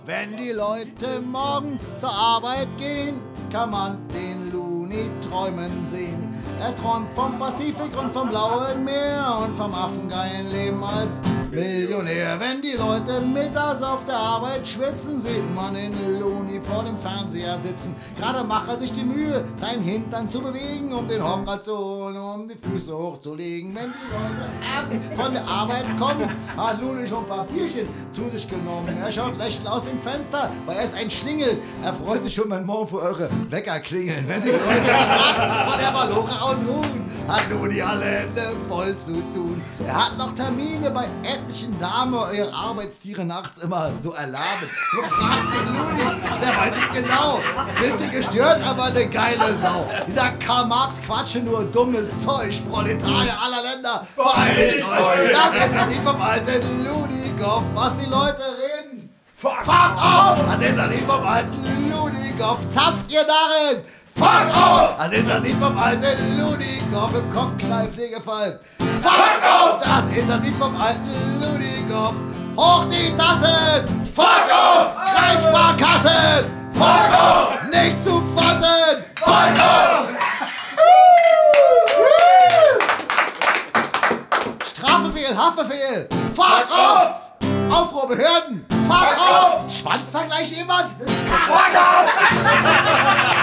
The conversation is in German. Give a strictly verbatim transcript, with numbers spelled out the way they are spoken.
Wenn die Leute morgens zur Arbeit gehen, kann man den Looney träumen sehen. Er träumt vom Pazifik und vom blauen Meer und vom affengeilen Leben als Millionär. Wenn die Leute mittags auf der Arbeit schwitzen, sieht man den Looney vor dem Fernseher sitzen. Gerade macht er sich die Mühe, seinen Hintern zu bewegen, um den Hocker zu holen, um die Füße hochzulegen. Wenn die Leute abends von der Arbeit kommen, hat Looney schon ein paar Bierchen zu sich genommen. Er schaut lächelnd aus dem Fenster, weil er ist ein Schlingel. Er freut sich schon, wenn morgen für eure Wecker klingeln. Wenn die Leute nachts von der Maloche ausruhen, hat Looney alle Hände voll zu tun. Er hat noch Termine bei etlichen Damen, ihre Arbeitstiere nachts immer so erlaben. Drum fragt den Looney, der weiß es genau. Bisschen gestört, aber eine geile Sau. Dieser Karl Marx quatsche nur dummes Zeug. Proletarier aller Länder, vereinigt euch. Das ist das Lied vom alten Looney Goff, was die Leute reden. Fuck, Fuck off! Das ist das Lied vom alten Looney Goff. Zapft ihr darin? Fuck off! Das ist das Lied vom alten Looney Goff im Kopfknallpflegefall. Fuck off! Das ist das Lied vom alten Looney Goff. Hoch die Tassen! Fuck off! Kreissparkassen! Fuck off! Nicht zu fassen! Fuck off! Strafbefehl, Haftbefehl! Fuck off! Aufruhr Behörden! Fuck off! Schwanzvergleich jemand? Fuck off!